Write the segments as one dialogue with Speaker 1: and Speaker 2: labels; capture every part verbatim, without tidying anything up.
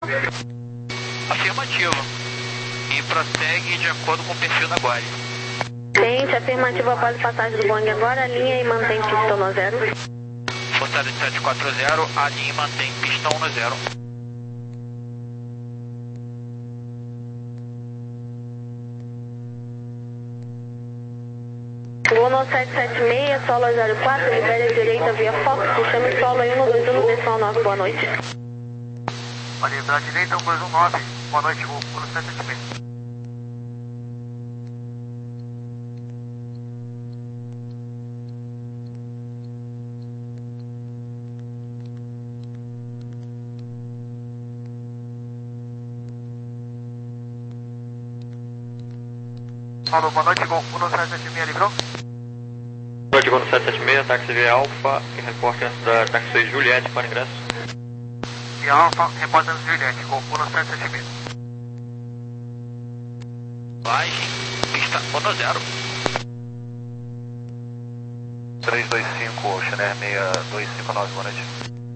Speaker 1: Afirmativo. E prossegue de acordo com o perfil da Guarda.
Speaker 2: Gente, afirmativo após a passagem do Boeing agora, alinha e mantém pistão no zero.
Speaker 1: Força oito sete quatro zero, alinha e mantém pistão no zero.
Speaker 2: Gol no sete sete seis, solo zero quatro, libere a direita via Fox, chame solo aí um dois um, decimal nove, boa noite.
Speaker 3: Olha, da direita um dois um nove, boa noite, gol no sete sete seis. Alô, boa noite, gol no sete sete seis, livrou?
Speaker 4: Boa noite, gol no sete sete seis, táxi V Alfa, e reporte antes da táxi seis Juliette para ingresso.
Speaker 3: V Alfa, reporte antes Juliette, gol no sete sete seis.
Speaker 1: Baixe, pista no zero.
Speaker 3: três dois cinco, Chiner seis dois cinco nove, boa noite.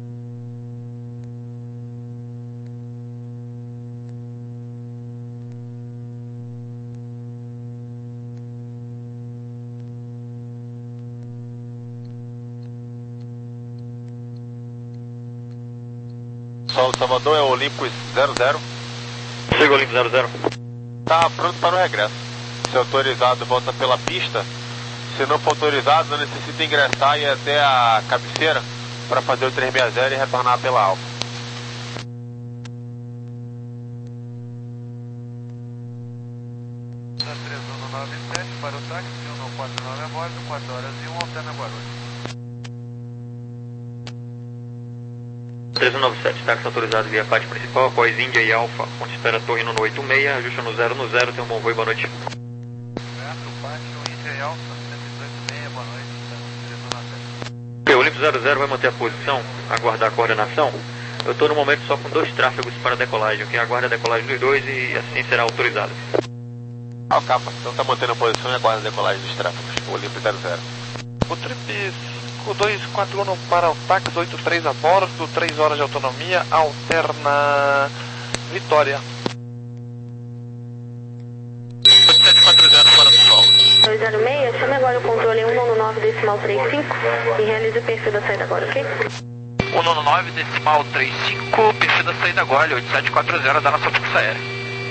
Speaker 5: Solo Salvador é o Olympus zero zero.
Speaker 4: Siga Olympus zero zero.
Speaker 5: Tá pronto para o regresso. Se autorizado, volta pela pista. Se não for autorizado, necessita ingressar e ir até a cabeceira para fazer o três seis zero e retornar pela Alfa.
Speaker 3: três um nove sete para o táxi, um quatro nove a bordo, quatro horas e um, alterna Guarulhos.
Speaker 4: três um nove sete, táxi autorizado via pátio principal, após Índia e Alfa, onde espera torre no oito seis, ajusta no zero no zero, tem um bom voo, boa noite.
Speaker 3: Certo, pátio Índia e Alfa, cento e dezoito seis, boa noite, três um nove sete.
Speaker 4: Ok, o Olympus zero zero vai manter a posição, aguardar a coordenação. Eu estou no momento só com dois tráfegos para decolagem, ok? Aguarda a decolagem dos dois e assim será autorizado.
Speaker 5: Ah, capa, então tá mantendo a posição e aguarda a decolagem dos tráfegos. O Olympus zero zero.
Speaker 3: O trip cinco dois quatro um para o táxi, oito três a bordo, três horas de autonomia, alterna Vitória.
Speaker 1: oito sete quatro zero fora do solo.
Speaker 2: dois zero seis, chame agora o controle um nove nove decimal trinta e cinco e realize o perfil da saída agora, ok?
Speaker 1: um nove nove decimal trinta e cinco, perfil da saída agora, oito sete quatro zero da nossa Força Aérea.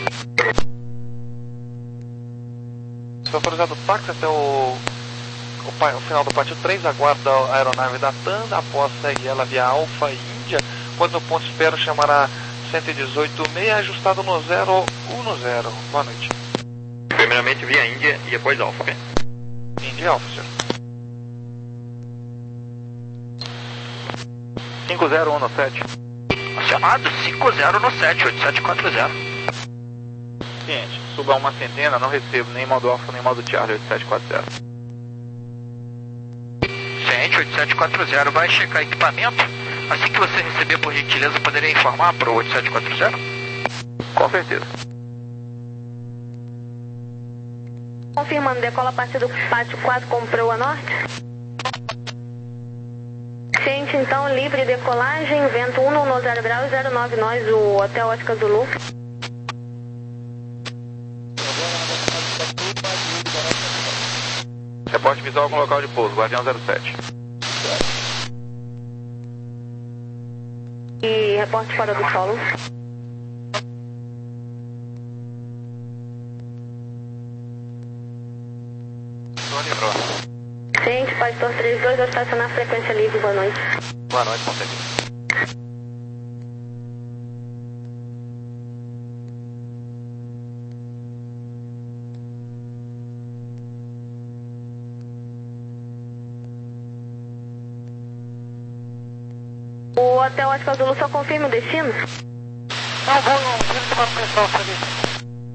Speaker 3: Se for autorizado o táxi até o, o, pa, o final do pátio três, aguarda a aeronave da TAM, após segue ela via Alfa e Índia, quando o ponto espero chamará cento e dezoito seis, ajustado no zero um no zero. Boa noite.
Speaker 4: Primeiramente via Índia e depois Alfa, ok?
Speaker 3: Índia e Alfa, senhor.
Speaker 5: cinco zero um no sete.
Speaker 1: Chamado cinco zero no sete, oito sete quatro zero.
Speaker 5: Ciente, suba uma centena, não recebo nem modo Alfa nem modo Charlie oito sete quatro zero.
Speaker 1: Ciente, oito sete quatro zero, vai checar equipamento. Assim que você receber, por gentileza, poderia informar para o oito sete quatro zero?
Speaker 5: Com certeza.
Speaker 2: Confirmando, decola a partir do pátio quatro com proa norte. Gente, então, livre decolagem, vento um no zero graus, zero nove nós, o Hotel Oscar Zulu.
Speaker 5: Reporte visual com local de pouso, Guardião zero sete.
Speaker 2: E reporte fora do solo. Gente, Pastor trinta e dois, vai estacionar frequência livre, boa noite.
Speaker 5: Boa noite, Montevideo.
Speaker 2: O Hotel Oscar Zulu só confirma o destino?
Speaker 3: Não, vou não, tira de manutenção, serviço.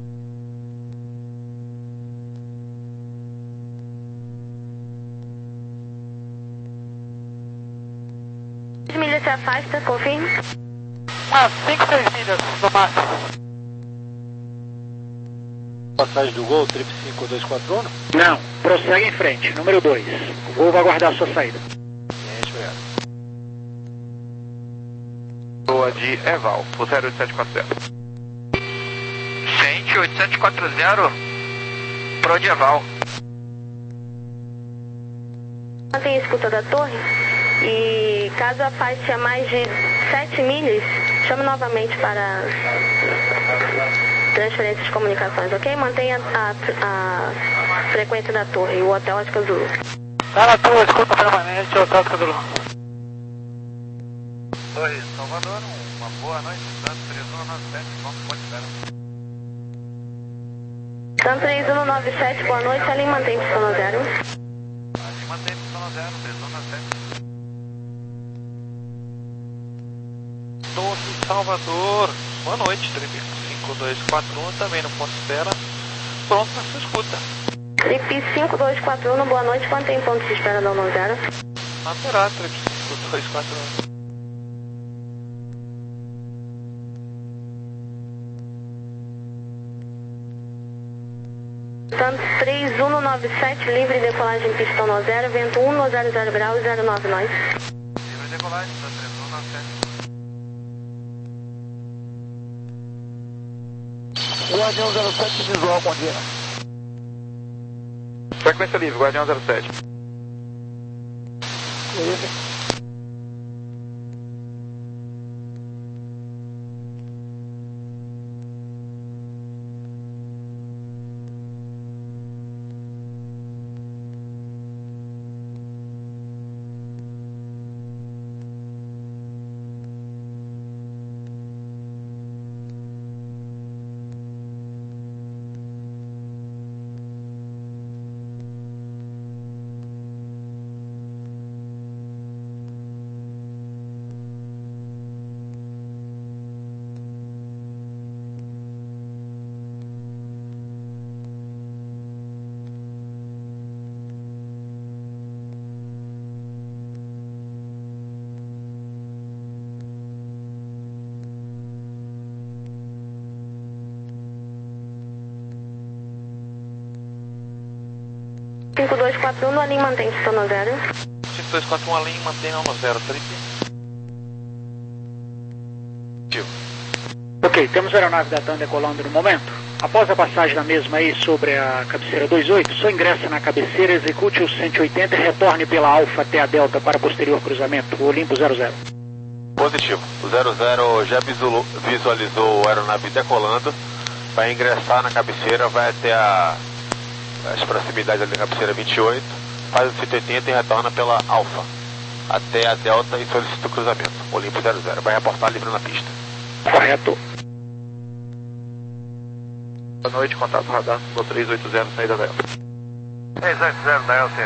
Speaker 2: Milhas se afasta, confirme.
Speaker 3: Umas cinco, seis milhas no máximo.
Speaker 6: Passagem do Gol, trip cinco dois quatro um?
Speaker 7: Não, prossegue em frente, número dois. O Gol vai aguardar a sua saída.
Speaker 5: Ciente, obrigado.
Speaker 3: Proa de Eval, o zero oito sete quatro zero.
Speaker 1: Gente, oito sete quatro zero, Proa de Eval.
Speaker 2: Mantém a escuta da torre e caso afaste a mais de sete milhas, chame novamente para transferência de comunicações, ok? Mantenha a, a frequência da torre e o Hotel Oscar Zulu.
Speaker 7: Tá na tua escuta permanente, Hotel Oscar Zulu.
Speaker 3: Oi, Salvador, uma boa noite, Santo três um nove sete, vamos pode esperar.
Speaker 2: Santo três um nove sete, boa noite, ali mantém pistão no zero.
Speaker 3: Ali mantém pistão no zero, três um nove sete. Torre Salvador, boa noite, trip cinco dois quatro um, também no ponto espera, pronto para sua escuta.
Speaker 2: Trip cinco dois quatro um, boa noite, mantém ponto de espera da zero.
Speaker 3: Materá, trip cinco dois quatro um.
Speaker 2: Santos três um nove sete, livre decolagem pistão no zero, vento um no zero zero grau e zero nove nós.
Speaker 3: Livre decolagem, Santos três um nove sete.
Speaker 7: Guardião zero sete, visual, bom dia.
Speaker 3: Frequência livre, Guardião zero sete.
Speaker 7: Beleza.
Speaker 2: cinco dois quatro um, no Alim mantém pistão no zero.
Speaker 3: cinco dois quatro um, Alim mantém no zero, trip.
Speaker 7: Ok, temos a aeronave da TAM decolando no momento. Após a passagem da mesma aí sobre a cabeceira dois oito, só ingressa na cabeceira, execute o cento e oitenta e retorne pela Alfa até a Delta para posterior cruzamento, Olimpo zero zero.
Speaker 5: Positivo. O zero zero já visualizou a aeronave decolando, vai ingressar na cabeceira, vai até a, as proximidades da cabeceira vinte e oito, faz o cento e oitenta e retorna pela Alfa até a Delta e solicita o cruzamento, Olimpo zero zero. Vai reportar livre na pista.
Speaker 7: Correto.
Speaker 3: Boa noite, contato radar, três oito zero, saída da Delta.
Speaker 5: três oito zero da Delta.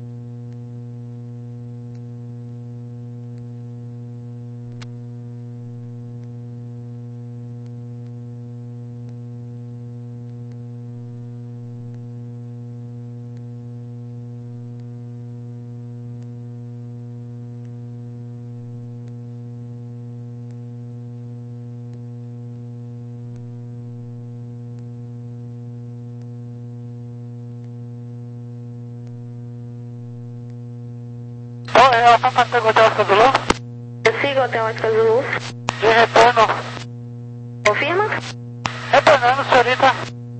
Speaker 7: É a Alfa para o Hotel Oscar Zulu.
Speaker 2: Eu sigo o Hotel Oscar Zulu.
Speaker 7: De retorno.
Speaker 2: Confirma?
Speaker 7: Retornando, senhorita.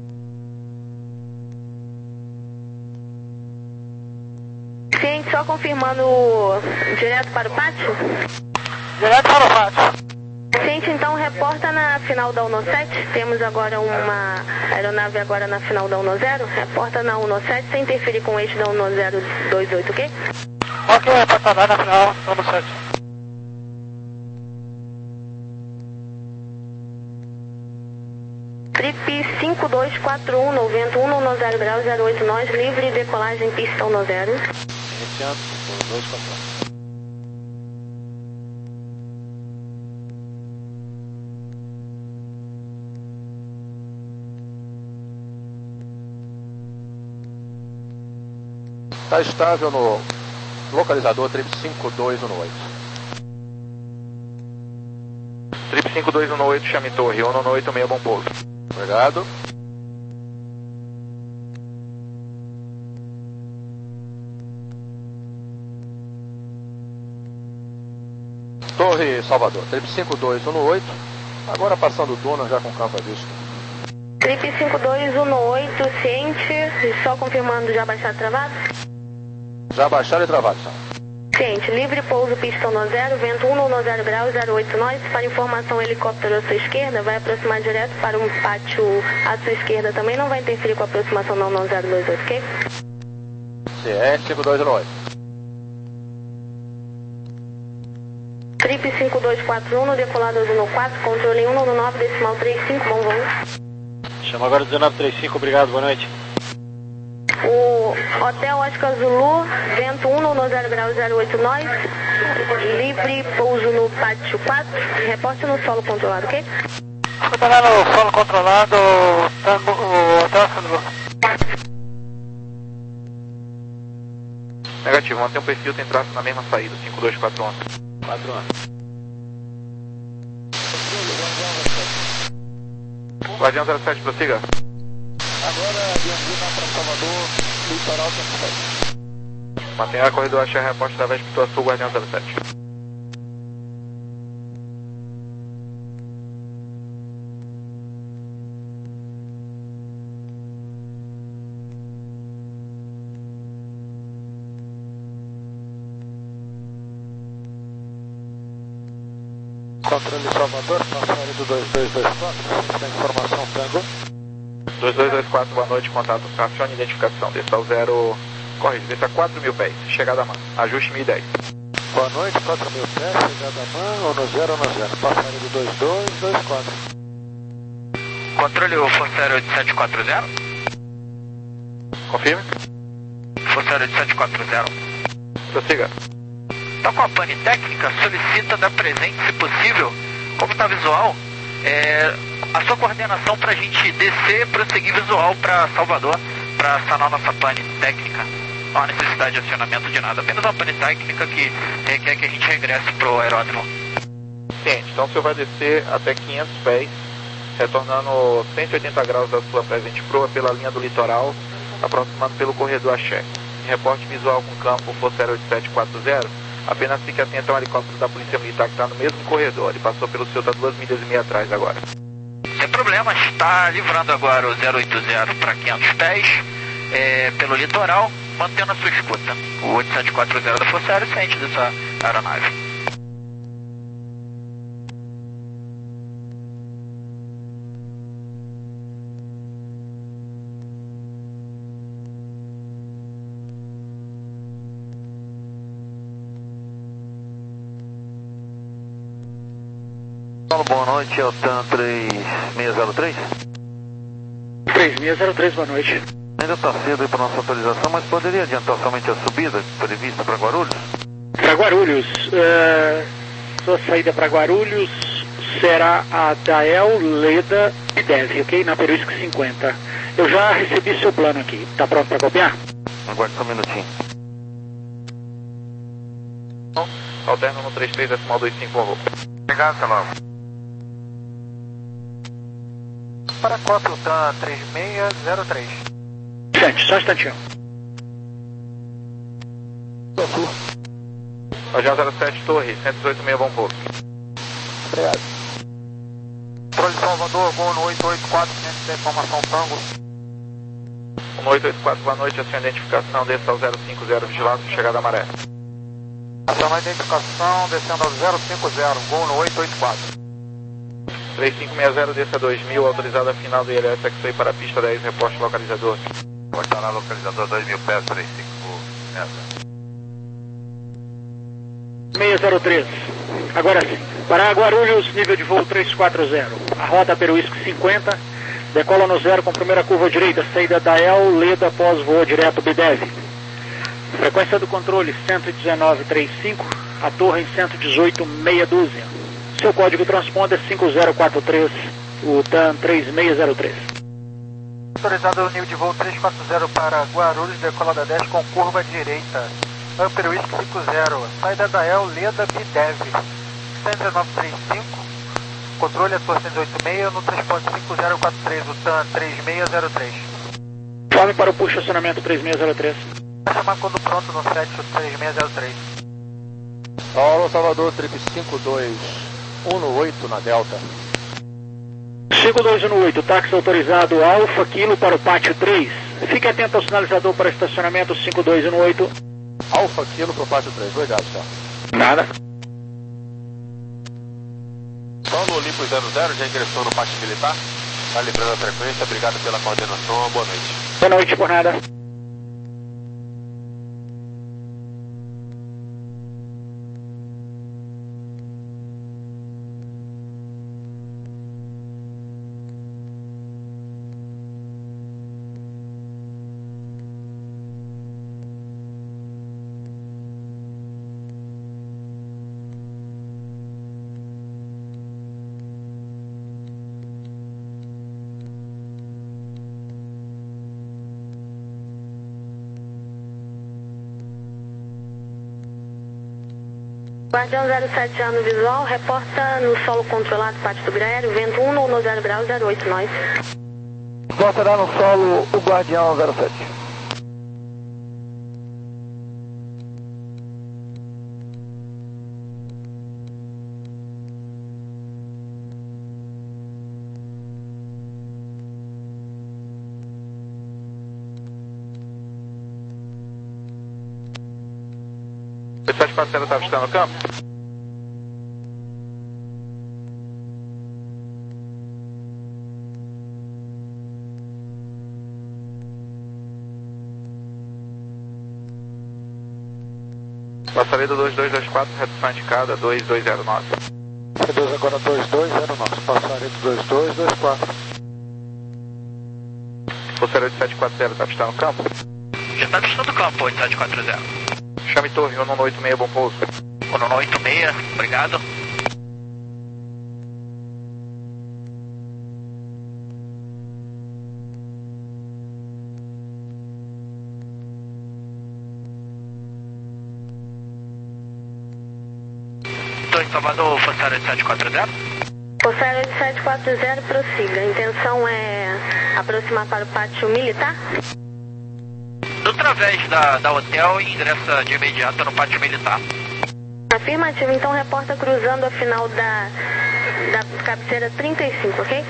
Speaker 2: Ciente, só confirmando direto para o pátio?
Speaker 7: Direto para o pátio.
Speaker 2: Ciente, então reporta na final da Uno sete. Temos agora uma aeronave agora na final da Uno zero. Reporta na Uno sete sem interferir com o eixo da Uno zero dois oito, ok?
Speaker 7: Ok, reporta na final, Uno sete.
Speaker 2: Trip cinco dois quatro um, no vento um no zero grau, zero oito nós, livre decolagem pistão no zero.
Speaker 6: Iniciando, cinco dois quatro um. Está estável no localizador trip cinco dois um oito.
Speaker 3: Trip cinco dois um oito, chame torre, um no oito seis, bom pouso.
Speaker 6: Obrigado. Torre Salvador, trip cinco dois um oito, agora passando o Duna já com campo à vista.
Speaker 2: Trip cinco dois um oito, ciente, só confirmando já baixado e travado?
Speaker 6: Já baixaram e travado, só.
Speaker 2: Ciente, livre pouso pistão no zero, vento um no zero graus, zero oito nós. Para informação, helicóptero à sua esquerda, vai aproximar direto para um pátio à sua esquerda também, não vai interferir com a aproximação não, não zero dois oito, ok?
Speaker 6: Ciente, cinco dois um oito.
Speaker 2: Trip cinco dois quatro um, no decolado azul no quatro, controle um no nove, decimal três cinco, bom voo.
Speaker 7: Chama agora dezenove trinta e cinco, obrigado, boa noite.
Speaker 2: O Hotel Oscar Zulu, vento um no zero graus, zero oito nós, livre pouso no pátio quatro, reporte no solo controlado, ok?
Speaker 1: Trabalhar no solo controlado, tango, o Hotel Oscar Zulu.
Speaker 3: Negativo, mantém o perfil, tem traço na mesma saída, cinco dois quatro um.
Speaker 6: quatro um.
Speaker 3: Guardião zero sete, prossiga.
Speaker 6: Agora, Bianchina para Salvador, litoral cento e sete.
Speaker 3: Mantenha a corredor Axé, reposte da Vespa Tua Sul, Guardião zero sete.
Speaker 6: Controle Salvador, passagem do dois dois dois quatro, tem informação Tango.
Speaker 3: dois dois dois quatro, boa noite, contato, acione identificação, desça ao zero, corrige, desça a quatro mil pés, chegada a mão, ajuste mil e dez.
Speaker 6: Boa noite, quatro mil pés, chegada a mão, ou no zero ou no zero, passagem do dois dois dois quatro.
Speaker 1: Controle o Forceiro oito sete quatro zero.
Speaker 3: Confirme.
Speaker 1: Forceiro oito sete quatro zero.
Speaker 3: Prossiga.
Speaker 1: Tá com a pane técnica, solicita da presente, se possível, como tá visual, é, a sua coordenação pra gente descer, prosseguir visual pra Salvador, pra sanar nossa pane técnica. Não há necessidade de acionamento de nada, apenas uma pane técnica que requer que a gente regresse pro aeródromo.
Speaker 3: Ciente, então o senhor vai descer até quinhentos pés, retornando cento e oitenta graus da sua presente proa pela linha do litoral, aproximando pelo corredor Axé. Reporte visual com campo Forceiro oito sete quatro zero, apenas fique atento a um helicóptero da Polícia Militar que está no mesmo corredor, ele passou pelo seu, está duas milhas e meia atrás agora.
Speaker 1: Sem problemas, está livrando agora o zero oito zero para quinhentos pés, é, pelo litoral, mantendo a sua escuta. O oito sete quatro zero da Força Aérea ciente dessa aeronave. Boa noite, é o TAM três seis zero três.
Speaker 7: três seis zero três, boa noite.
Speaker 1: Ainda está cedo aí para nossa autorização, mas poderia adiantar somente a subida prevista para Guarulhos?
Speaker 7: Para Guarulhos, uh, sua saída para Guarulhos será a Dael, Leda e Dev, ok? Na Peruísca cinquenta. Eu já recebi seu plano aqui. Está pronto para copiar?
Speaker 1: Aguarde só um minutinho.
Speaker 3: Alterno no três três decimal dois cinco, arroba.
Speaker 1: Obrigado, Salão. Para cópia, o TAM três seis zero três.
Speaker 7: Gente, só um instantinho.
Speaker 3: Guardião zero sete, Torre, cento e dezoito meia, bom pouso.
Speaker 6: Obrigado.
Speaker 1: Controle Salvador, voo no oito oito quatro, ciento da informação Tango.
Speaker 3: No oito oito quatro, boa noite, a sua identificação, desça ao zero cinco zero, vigilado, chegada a maré.
Speaker 1: Ação na identificação, descendo ao zero cinco zero, voo no oito oito quatro.
Speaker 3: três cinco seis zero, desça dois mil, autorizada final do I L S, X-Ray para a pista dez, reposte localizador.
Speaker 1: Vou estar na localizador dois mil pés, três cinco zero.
Speaker 7: seis zero três. Agora sim. Para Guarulhos, nível de voo três quatro zero. A rota Peruísca cinquenta. Decola no zero com primeira curva direita. Saída da El, Leda, pós-voo direto Bidev. Frequência do controle cento e dezenove trinta e cinco. A torre em cento e dezoito meia dúzia. Seu código transponder cinco zero quatro três. O TAM três seis zero três.
Speaker 1: Autorizado o nível de voo três quatro zero para Guarulhos, decolada dez com curva direita. Peruísca cinco zero, saída da El, Leda, Bidev, cento e dezenove trinta e cinco, controle a torre cento e dezoito meia no transporte cinco zero quatro três, o TAM três seis zero três.
Speaker 7: Chame para o push acionamento três seis zero três.
Speaker 1: Vai chamar quando pronto no sete, o três seis zero três.
Speaker 6: Alô, Salvador, trip cinco dois um oito na Delta.
Speaker 7: cinco dois um oito, táxi autorizado Alfa Kilo para o pátio três. Fique atento ao sinalizador para estacionamento cinco dois um oito.
Speaker 6: Alfa Kilo para o pátio três, obrigado, senhor.
Speaker 7: Nada.
Speaker 5: Solo Olimpo zero zero, já ingressou no pátio militar. Está livrando a frequência, obrigado pela coordenação, boa noite.
Speaker 7: Boa noite, por nada.
Speaker 2: Guardião zero sete ano visual, reporta no solo controlado, pátio do Grério, vento um no zero grau, zero oito, nós.
Speaker 6: Reportará no solo o Guardião zero sete.
Speaker 3: sete quatro zero está buscando o campo? Passaria do dois dois dois quatro, redução indicada dois dois zero nove.
Speaker 6: Reduz agora dois dois zero nove, passaria do dois dois dois quatro.
Speaker 3: Passaria oito sete quatro zero está buscando o campo?
Speaker 1: Já está avistando o campo, oito sete quatro zero.
Speaker 3: Chame torre, um nove oito seis, bom pouso.
Speaker 1: um nove oito seis, obrigado. Torre Salvador, Forçar oito sete quatro zero.
Speaker 2: Forçar oito sete quatro zero, prossiga. A intenção é aproximar para o pátio militar?
Speaker 1: Através da, da hotel e ingressa de imediato no pátio militar.
Speaker 2: Afirmativo, então reporta cruzando a final da, da cabeceira trinta e cinco, ok?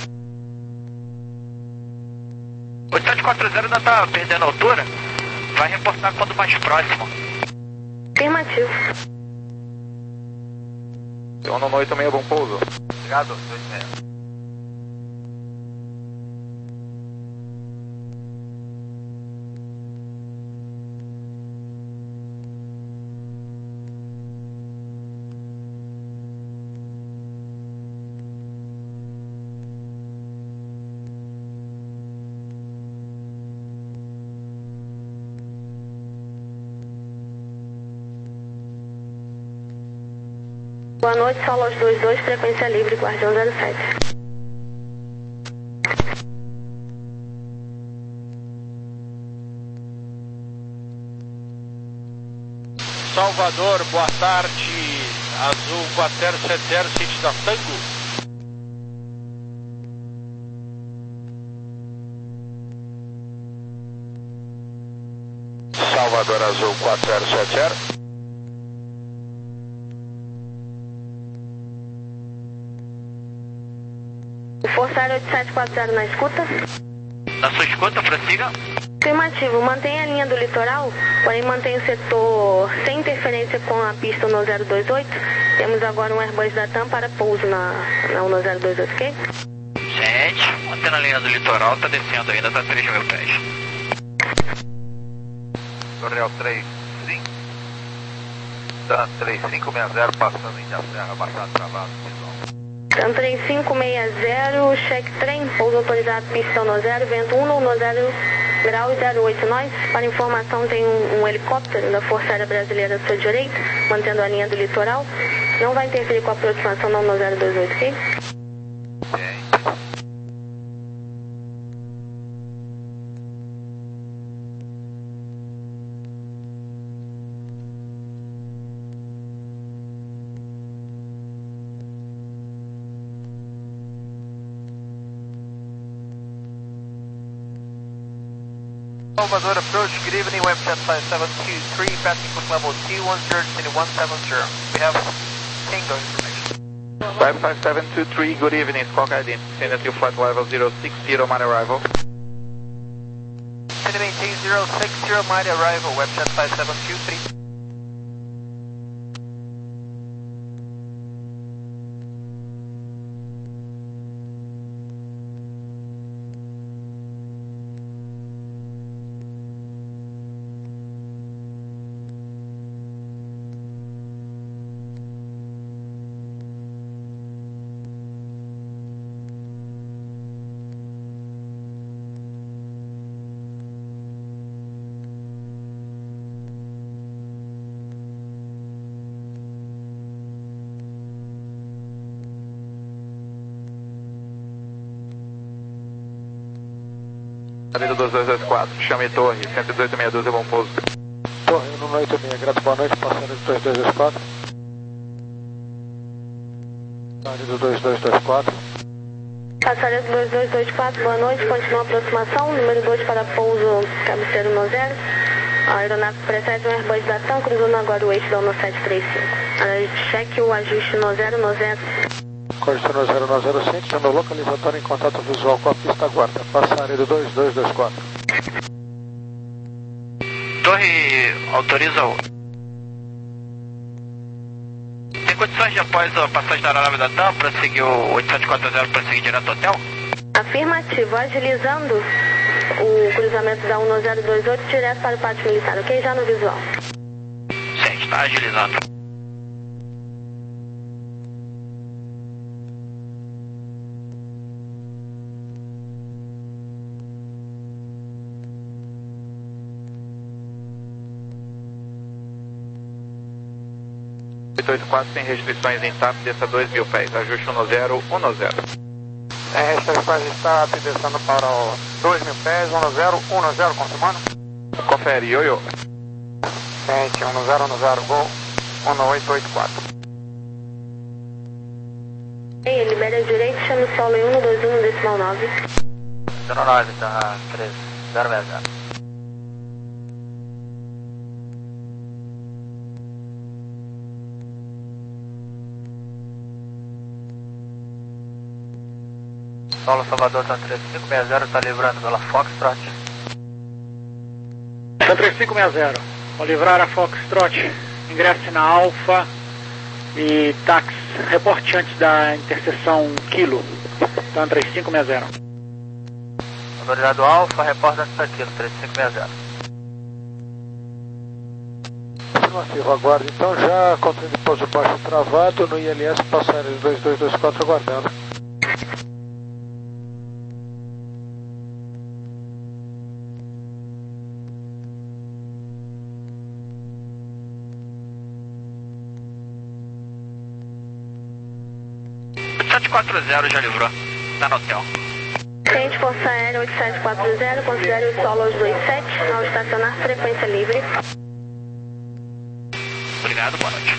Speaker 1: oito sete quatro zero ainda está perdendo altura. Vai reportar quando mais próximo.
Speaker 2: Afirmativo.
Speaker 3: um nove oito seis, bom pouso.
Speaker 1: Obrigado, dois seis.
Speaker 2: Boa noite, solo aos dois dois, frequência livre, Guardião zero sete.
Speaker 5: Salvador, boa tarde. Azul quatro zero sete zero, sítio da Tango. Salvador, Azul quatro zero sete zero.
Speaker 2: Forçar oito sete quatro zero na escuta.
Speaker 1: Na sua escuta, prossiga.
Speaker 2: Afirmativo, mantenha a linha do litoral, porém mantenha o setor sem interferência com a pista no zero dois oito. Temos agora um Airbus da TAM para pouso na, na no zero dois oito, ok?
Speaker 1: Gente, mantendo a linha do litoral, está descendo ainda, está três mil pés.
Speaker 3: Real três cinco. TAM três cinco seis zero, passando em da Serra, Baixada Travado, visual.
Speaker 2: TAM três cinco seis zero, check trem, pouso autorizado, pista no zero, vento um no zero grau e zero oito, nós. Para informação, tem um, um helicóptero da Força Aérea Brasileira à sua direita, mantendo a linha do litoral. Não vai interferir com a aproximação não no zero dois oito, ok?
Speaker 1: Salvador approach, good evening, Webjet five seven two three, passing foot level T one zero one seven zero. We have Tango information.
Speaker 8: five five seven two three, good evening, Squawk identity, Tennessee flight level zero six zero, my arrival.
Speaker 1: Maintain zero six zero, my arrival, Webjet five seven two three.
Speaker 8: Saída dois dois dois quatro, chame torre, cento e dezoito sessenta e dois, bom pouso.
Speaker 6: Torre um oito seis, grato, boa noite, passando de dois dois dois quatro. Saída dois dois dois quatro.
Speaker 2: Passageiro dois dois dois quatro, boa noite, continua a aproximação, número dois para pouso cabeceiro no zero. A aeronave precede um Airbus da TAM, cruzando agora o eixo da um sete três cinco. Cheque o ajuste no zero, no zero.
Speaker 6: Corte no zero no zero cinco, chama o localizador em contato visual com a pista guarda. Passageiro dois dois dois quatro.
Speaker 1: Torre, autoriza o... Tem condições de após a passagem da aeronave da TAM para seguir o oito sete quatro zero para seguir direto ao hotel?
Speaker 2: Afirmativo, agilizando o cruzamento da um zero dois oito direto para o pátio militar, ok? Já no visual.
Speaker 1: Sim, está agilizando.
Speaker 8: oito oito quatro sem restrições em T A P, desça dois mil pés, ajuste um zero um zero.
Speaker 6: Sem restrições em T A P, descendo para o dois mil pés, um zero um zero, confirmando.
Speaker 8: Confere, ioiô.
Speaker 6: Sente, um zero um zero, gol, um oito oito quatro.
Speaker 2: Ei, libera a direita, chama o solo em um dois um, decimal nove.
Speaker 1: zero nove, tá treze, zero zero zero. Solo Salvador, tá três cinco seis zero, tá livrando pela Foxtrot.
Speaker 7: Tá três cinco seis zero, vou livrar a Foxtrot, ingresse na Alfa e táxi, reporte antes da interseção Kilo, tá três cinco seis zero.
Speaker 1: Autorizado Alfa, reporte antes da Kilo, três cinco seis zero.
Speaker 6: Afirmativo, aguarde então já, controle de pouso baixo travado no I L S, passageiro dois dois dois quatro aguardando.
Speaker 1: sete quatro zero já livrou, tá no hotel.
Speaker 2: Cliente Força Aérea oito sete quatro zero, considere o solo aos dois sete, ao estacionar frequência livre.
Speaker 1: Obrigado, boa noite.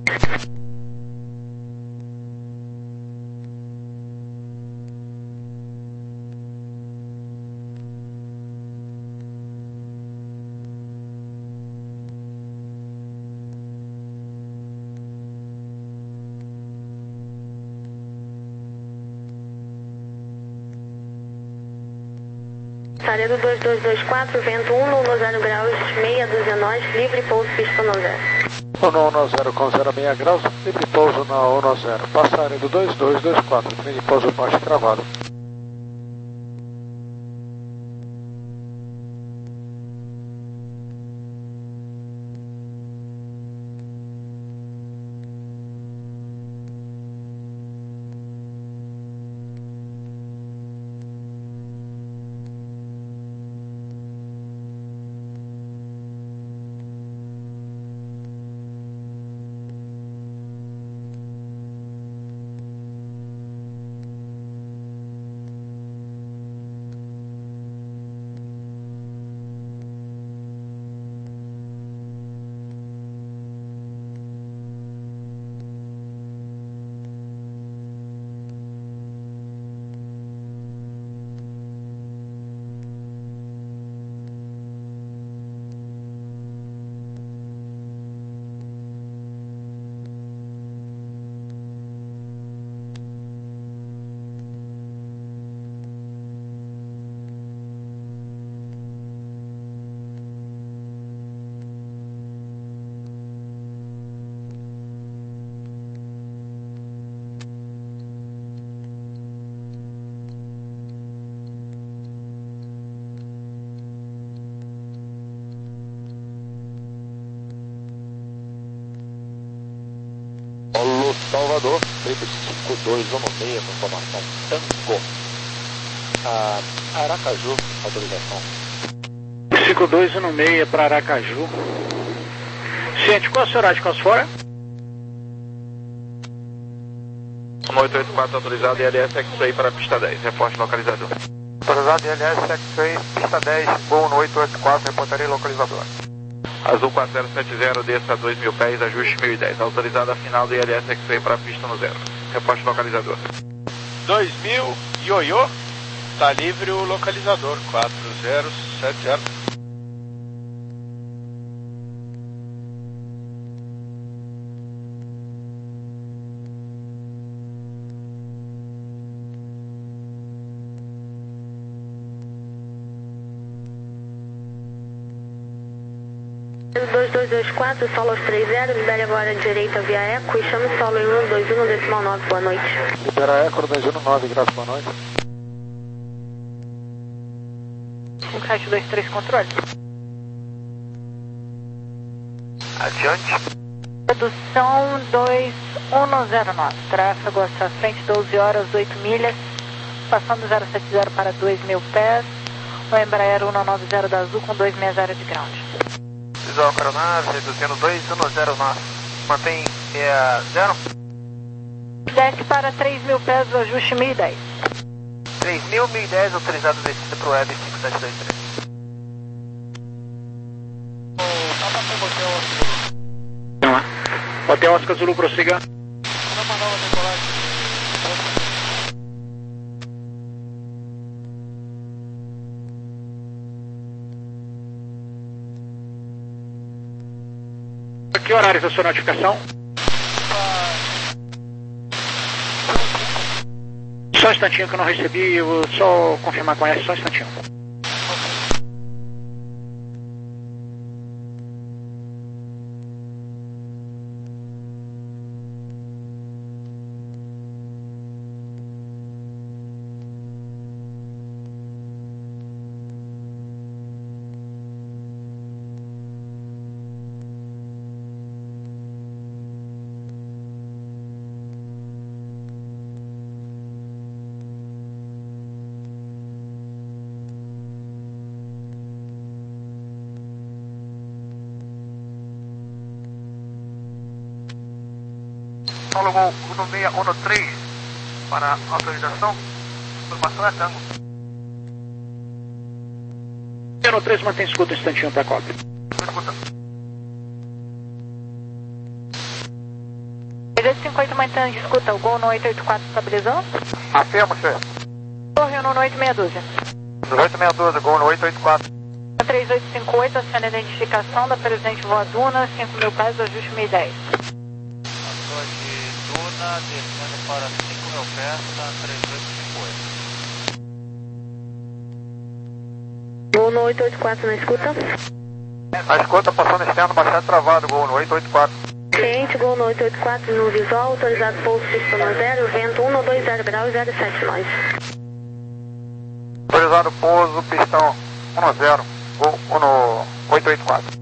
Speaker 2: Saredo dois dois dois quatro, vento um, no zero graus, meia dúzia nós, livre pouso pista no zero.
Speaker 6: um um zero com zero meia graus, livre pouso na um zero. Passageiro dois dois dois quatro, trem de pouso baixo travado. localizador, Trip cinco dois um seis, informação Tango. Ah, Aracaju, autorização.
Speaker 7: cinco dois um seis para Aracaju. Ciente, qual é o seu horário de calço fora?
Speaker 8: oito oito quatro autorizado, I L S X-Ray para pista dez, reporte localizador.
Speaker 3: Autorizado I L S X-Ray, pista dez, Gol no oito oito quatro, reportaria localizador.
Speaker 8: Azul quatro zero sete zero, desça a dois mil pés, ajuste mil e dez. Autorizado a final do I L S X-Ray para pista no zero. Reporte localizador.
Speaker 9: dois mil, ioiô, tá livre o localizador, quatro zero sete zero.
Speaker 2: dois dois dois quatro, solo aos três zero, libere agora direita via eco e chame o solo em um dois um, decimal nove, boa noite.
Speaker 6: Libera eco, dois um nove, graças, boa noite.
Speaker 2: um sete dois três, controle.
Speaker 3: Adiante.
Speaker 2: Redução dois um zero nove, tráfego à sua frente, doze horas, oito milhas, passando zero sete zero para dois mil pés, o Embraer um nove zero da Azul com duzentos e sessenta de ground.
Speaker 3: Visual para a aeronave, reduzindo dois um zero nove. Mantém é, zero.
Speaker 2: Desce para três mil pés, o ajuste mil e dez.
Speaker 3: três mil, mil e dez, autorizado descida para o Web cinco sete dois três.
Speaker 7: Hotel Oscar Zulu, prossiga. Que horário é a sua notificação? Só um instantinho que eu não recebi, eu vou só confirmar com essa, só um instantinho.
Speaker 3: Solo Gol um seis um três para autorização. Informação é Tango.
Speaker 7: um três, mantém escuta um instantinho para a cópia.
Speaker 3: Escuta.
Speaker 2: cinquenta e oito, mantém escuta, o Gol no oito oito quatro estabilizou.
Speaker 3: Afirma, senhor.
Speaker 2: Torre no oito seis doze.
Speaker 3: oito seis doze, Gol no oito oito quatro.
Speaker 2: três oito cinco oito, aciona a identificação da presente voa Duna, cinco mil pés, ajuste mil e dez.
Speaker 9: Duna, descendo para cinco mil pés, três oito cinco oito.
Speaker 2: Gol no oito oito quatro na escuta.
Speaker 3: A escuta passando externo, baixado travado, Gol no oito oito quatro.
Speaker 2: Cliente, Gol no oito oito quatro no visual, autorizado pouso pista no zero, vento um dois zero graus, zero sete nós.
Speaker 3: Autorizado pouso, pistão um zero, Gol no oito oito quatro.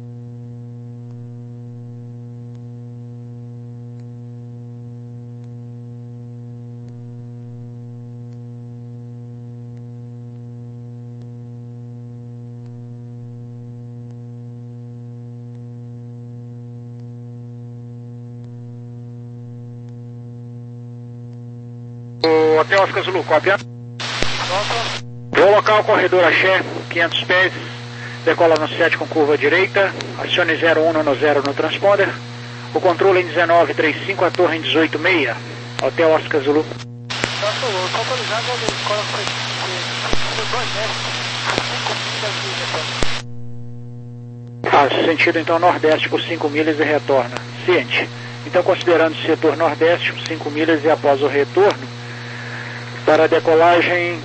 Speaker 7: O Hotel Oscar Zulu, cópia. Vou local, corredor Axé, quinhentos pés, decola no sete com curva direita, acione zero um no zero no transponder, o controle em dezenove trinta e cinco, a torre em dezoito seis, Hotel Oscar Zulu. Ah, sentido então nordeste por cinco milhas e retorna, ciente. Então considerando o setor nordeste por cinco milhas e após o retorno, para a decolagem